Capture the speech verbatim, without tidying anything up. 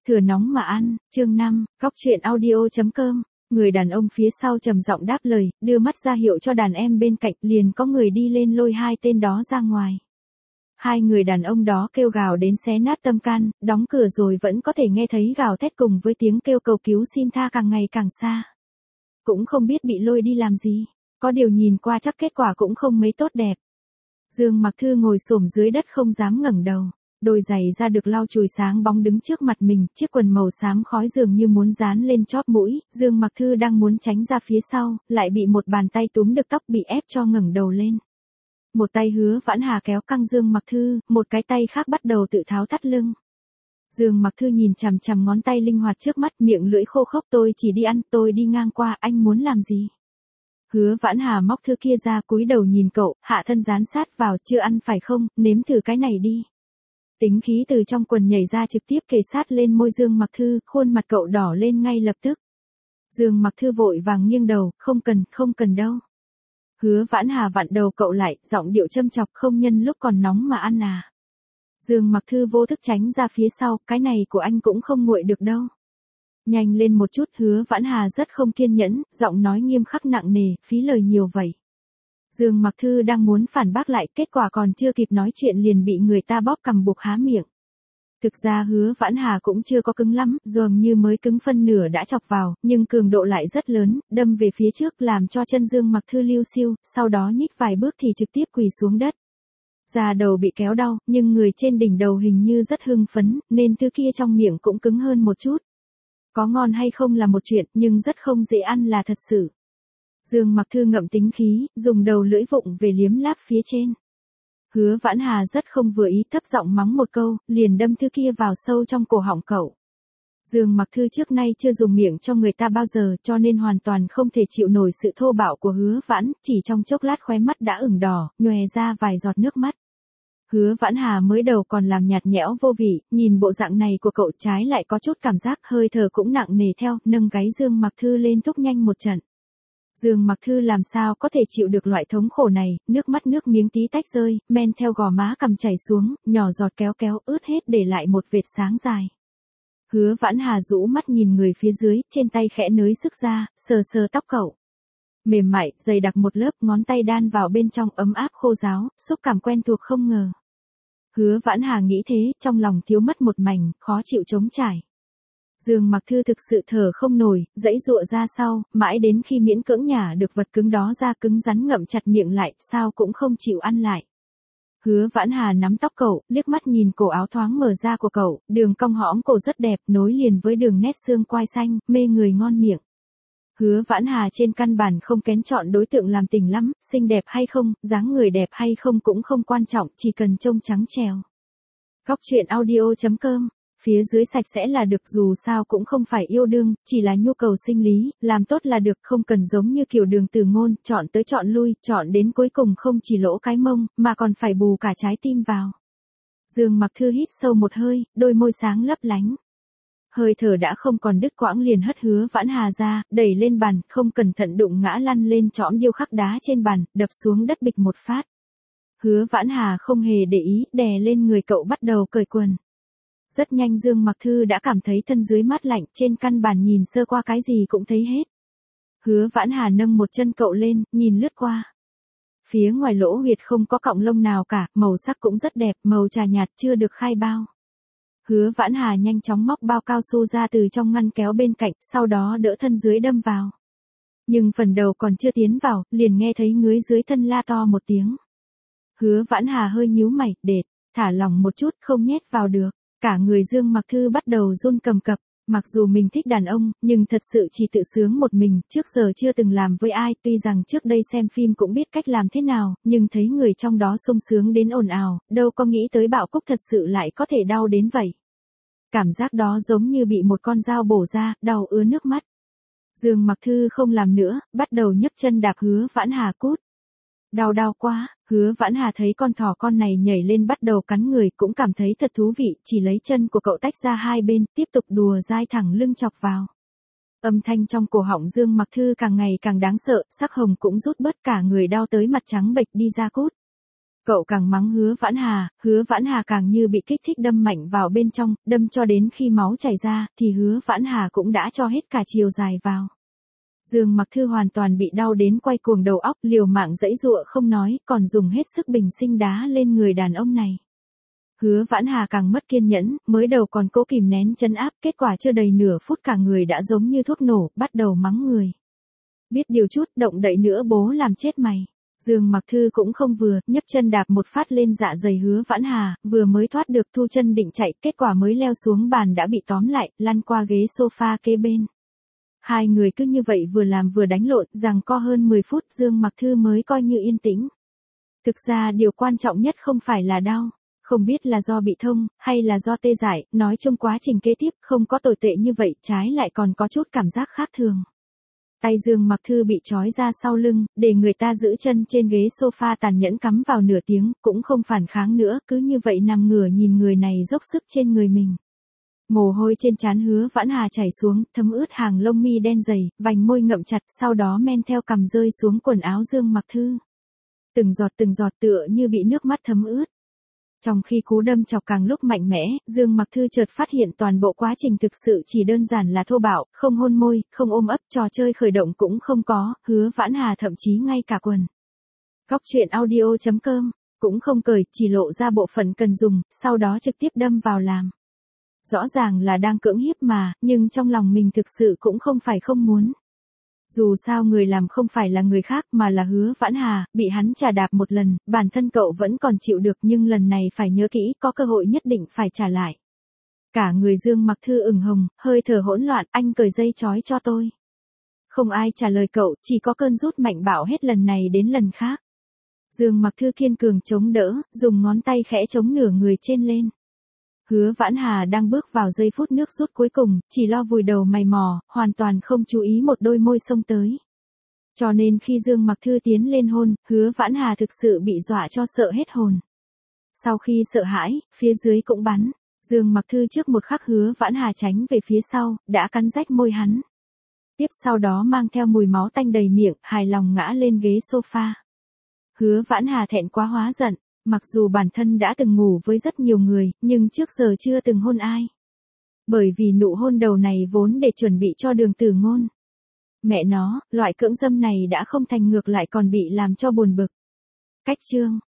Thừa nóng mà ăn, chương năm, góc truyện audio chấm com. Người đàn ông phía sau trầm giọng đáp lời, đưa mắt ra hiệu cho đàn em bên cạnh, liền có người đi lên lôi hai tên đó ra ngoài. Hai người đàn ông đó kêu gào đến xé nát tâm can, đóng cửa rồi vẫn có thể nghe thấy gào thét cùng với tiếng kêu cầu cứu xin tha càng ngày càng xa. Cũng không biết bị lôi đi làm gì, có điều nhìn qua chắc kết quả cũng không mấy tốt đẹp. Dương Mặc Thư ngồi xổm dưới đất không dám ngẩng đầu. Đôi giày da được lau chùi sáng bóng đứng trước mặt mình, chiếc quần màu xám khói dường như muốn dán lên chóp mũi, Dương Mặc Thư đang muốn tránh ra phía sau, lại bị một bàn tay túm được tóc bị ép cho ngẩng đầu lên. Một tay Hứa Vãn Hà kéo căng Dương Mặc Thư, một cái tay khác bắt đầu tự tháo thắt lưng. Dương Mặc Thư nhìn chằm chằm ngón tay linh hoạt trước mắt, miệng lưỡi khô khốc, tôi chỉ đi ăn, tôi đi ngang qua, anh muốn làm gì? Hứa Vãn Hà móc thư kia ra, cúi đầu nhìn cậu, hạ thân dán sát vào, chưa ăn phải không, nếm thử cái này đi. Tính khí từ trong quần nhảy ra trực tiếp kề sát lên môi Dương Mặc Thư, khuôn mặt cậu đỏ lên ngay lập tức. Dương Mặc Thư vội vàng nghiêng đầu, không cần, không cần đâu. Hứa Vãn Hà vặn đầu cậu lại, giọng điệu châm chọc, không nhân lúc còn nóng mà ăn à. Dương Mặc Thư vô thức tránh ra phía sau, cái này của anh cũng không nguội được đâu. Nhanh lên một chút, Hứa Vãn Hà rất không kiên nhẫn, giọng nói nghiêm khắc nặng nề, phí lời nhiều vậy. Dương Mặc Thư đang muốn phản bác lại, kết quả còn chưa kịp nói chuyện liền bị người ta bóp cằm buộc há miệng. Thực ra Hứa Vãn Hà cũng chưa có cứng lắm, dường như mới cứng phân nửa đã chọc vào, nhưng cường độ lại rất lớn, đâm về phía trước làm cho chân Dương Mặc Thư liu xiu, sau đó nhích vài bước thì trực tiếp quỳ xuống đất. Da đầu bị kéo đau, nhưng người trên đỉnh đầu hình như rất hưng phấn, nên thứ kia trong miệng cũng cứng hơn một chút. Có ngon hay không là một chuyện, nhưng rất không dễ ăn là thật sự. Dương Mặc Thư ngậm tính khí, dùng đầu lưỡi vụng về liếm láp phía trên. Hứa Vãn Hà rất không vừa ý, thấp giọng mắng một câu, liền đâm thứ kia vào sâu trong cổ họng cậu. Dương Mặc Thư trước nay chưa dùng miệng cho người ta bao giờ, cho nên hoàn toàn không thể chịu nổi sự thô bạo của Hứa Vãn, chỉ trong chốc lát khóe mắt đã ửng đỏ, nhòe ra vài giọt nước mắt. Hứa Vãn Hà mới đầu còn làm nhạt nhẽo vô vị, nhìn bộ dạng này của cậu trái lại có chút cảm giác, hơi thở cũng nặng nề theo, nâng gáy Dương Mặc Thư lên thúc nhanh một trận. Dương Mặc Thư làm sao có thể chịu được loại thống khổ này, nước mắt nước miếng tí tách rơi, men theo gò má cằm chảy xuống, nhỏ giọt kéo kéo ướt hết để lại một vệt sáng dài. Hứa Vãn Hà rũ mắt nhìn người phía dưới, trên tay khẽ nới sức ra, sờ sờ tóc cậu. Mềm mại, dày đặc một lớp, ngón tay đan vào bên trong ấm áp khô ráo, xúc cảm quen thuộc không ngờ. Hứa Vãn Hà nghĩ thế, trong lòng thiếu mất một mảnh, khó chịu trống trải. Dương Mặc Thư thực sự thở không nổi, dãy dụa ra sau, mãi đến khi miễn cưỡng nhả được vật cứng đó ra, cứng rắn ngậm chặt miệng lại, sao cũng không chịu ăn lại. Hứa Vãn Hà nắm tóc cậu, liếc mắt nhìn cổ áo thoáng mở ra của cậu, đường cong hõm cổ rất đẹp, nối liền với đường nét xương quai xanh, mê người ngon miệng. Hứa Vãn Hà trên căn bản không kén chọn đối tượng làm tình lắm, xinh đẹp hay không, dáng người đẹp hay không cũng không quan trọng, chỉ cần trông trắng trèo. Góc truyện audio chấm com. Phía dưới sạch sẽ là được, dù sao cũng không phải yêu đương, chỉ là nhu cầu sinh lý, làm tốt là được, không cần giống như kiểu Đường Tử Ngôn, chọn tới chọn lui, chọn đến cuối cùng không chỉ lỗ cái mông, mà còn phải bù cả trái tim vào. Dương Mặc Thư hít sâu một hơi, đôi môi sáng lấp lánh. Hơi thở đã không còn đứt quãng liền hất Hứa Vãn Hà ra, đẩy lên bàn, không cẩn thận đụng ngã lăn lên chõm điêu khắc đá trên bàn, đập xuống đất bịch một phát. Hứa Vãn Hà không hề để ý, đè lên người cậu bắt đầu cởi quần. Rất nhanh Dương Mặc Thư đã cảm thấy thân dưới mát lạnh, trên căn bản nhìn sơ qua cái gì cũng thấy hết. Hứa Vãn Hà nâng một chân cậu lên, nhìn lướt qua. Phía ngoài lỗ huyệt không có cọng lông nào cả, màu sắc cũng rất đẹp, màu trà nhạt, chưa được khai bao. Hứa Vãn Hà nhanh chóng móc bao cao su ra từ trong ngăn kéo bên cạnh, sau đó đỡ thân dưới đâm vào. Nhưng phần đầu còn chưa tiến vào, liền nghe thấy ngứa dưới thân la to một tiếng. Hứa Vãn Hà hơi nhíu mày, đệt, thả lỏng một chút, không nhét vào được. Cả người Dương Mặc Thư bắt đầu run cầm cập, mặc dù mình thích đàn ông, nhưng thật sự chỉ tự sướng một mình, trước giờ chưa từng làm với ai, tuy rằng trước đây xem phim cũng biết cách làm thế nào, nhưng thấy người trong đó sung sướng đến ồn ào, đâu có nghĩ tới Bảo Cúc thật sự lại có thể đau đến vậy. Cảm giác đó giống như bị một con dao bổ ra, đau ứa nước mắt. Dương Mặc Thư không làm nữa, bắt đầu nhấc chân đạp Hứa Vãn Hà cút. Đau đau quá, Hứa Vãn Hà thấy con thỏ con này nhảy lên bắt đầu cắn người, cũng cảm thấy thật thú vị, chỉ lấy chân của cậu tách ra hai bên, tiếp tục đùa dai thẳng lưng chọc vào. Âm thanh trong cổ họng Dương Mặc Thư càng ngày càng đáng sợ, sắc hồng cũng rút bớt, cả người đau tới mặt trắng bệch đi ra cút. Cậu càng mắng Hứa Vãn Hà, Hứa Vãn Hà càng như bị kích thích đâm mạnh vào bên trong, đâm cho đến khi máu chảy ra, thì Hứa Vãn Hà cũng đã cho hết cả chiều dài vào. Dương Mặc Thư hoàn toàn bị đau đến quay cuồng đầu óc, liều mạng giãy giụa không nói, còn dùng hết sức bình sinh đá lên người đàn ông này. Hứa Vãn Hà càng mất kiên nhẫn, mới đầu còn cố kìm nén trấn áp, kết quả chưa đầy nửa phút cả người đã giống như thuốc nổ, bắt đầu mắng người. Biết điều chút, động đậy nữa bố làm chết mày. Dương Mặc Thư cũng không vừa, nhấc chân đạp một phát lên dạ dày Hứa Vãn Hà, vừa mới thoát được thu chân định chạy, kết quả mới leo xuống bàn đã bị tóm lại, lăn qua ghế sofa kế bên. Hai người cứ như vậy vừa làm vừa đánh lộn, giằng co hơn mười phút Dương Mặc Thư mới coi như yên tĩnh. Thực ra điều quan trọng nhất không phải là đau, không biết là do bị thông, hay là do tê dại, nói chung quá trình kế tiếp không có tồi tệ như vậy, trái lại còn có chút cảm giác khác thường. Tay Dương Mặc Thư bị trói ra sau lưng, để người ta giữ chân trên ghế sofa tàn nhẫn cắm vào nửa tiếng, cũng không phản kháng nữa, cứ như vậy nằm ngửa nhìn người này dốc sức trên người mình. Mồ hôi trên trán Hứa Vãn Hà chảy xuống, thấm ướt hàng lông mi đen dày, vành môi ngậm chặt, sau đó men theo cằm rơi xuống quần áo Dương Mặc Thư. Từng giọt từng giọt tựa như bị nước mắt thấm ướt. Trong khi cú đâm chọc càng lúc mạnh mẽ, Dương Mặc Thư chợt phát hiện toàn bộ quá trình thực sự chỉ đơn giản là thô bạo, không hôn môi, không ôm ấp, trò chơi khởi động cũng không có, Hứa Vãn Hà thậm chí ngay cả quần. Góc truyện audio chấm com cũng không cởi, chỉ lộ ra bộ phận cần dùng, sau đó trực tiếp đâm vào làm. Rõ ràng là đang cưỡng hiếp mà, nhưng trong lòng mình thực sự cũng không phải không muốn. Dù sao người làm không phải là người khác mà là Hứa Vãn Hà, bị hắn trà đạp một lần, bản thân cậu vẫn còn chịu được nhưng lần này phải nhớ kỹ, có cơ hội nhất định phải trả lại. Cả người Dương Mặc Thư ửng hồng, hơi thở hỗn loạn, anh cởi dây trói cho tôi. Không ai trả lời cậu, chỉ có cơn rút mạnh bạo hết lần này đến lần khác. Dương Mặc Thư kiên cường chống đỡ, dùng ngón tay khẽ chống nửa người trên lên. Hứa Vãn Hà đang bước vào giây phút nước rút cuối cùng, chỉ lo vùi đầu mày mò, hoàn toàn không chú ý một đôi môi xông tới. Cho nên khi Dương Mặc Thư tiến lên hôn, Hứa Vãn Hà thực sự bị dọa cho sợ hết hồn. Sau khi sợ hãi, phía dưới cũng bắn. Dương Mặc Thư trước một khắc Hứa Vãn Hà tránh về phía sau, đã cắn rách môi hắn. Tiếp sau đó mang theo mùi máu tanh đầy miệng, hài lòng ngã lên ghế sofa. Hứa Vãn Hà thẹn quá hóa giận. Mặc dù bản thân đã từng ngủ với rất nhiều người, nhưng trước giờ chưa từng hôn ai. Bởi vì nụ hôn đầu này vốn để chuẩn bị cho Đường Tử Ngôn. Mẹ nó, loại cưỡng dâm này đã không thành ngược lại còn bị làm cho buồn bực. Cách chương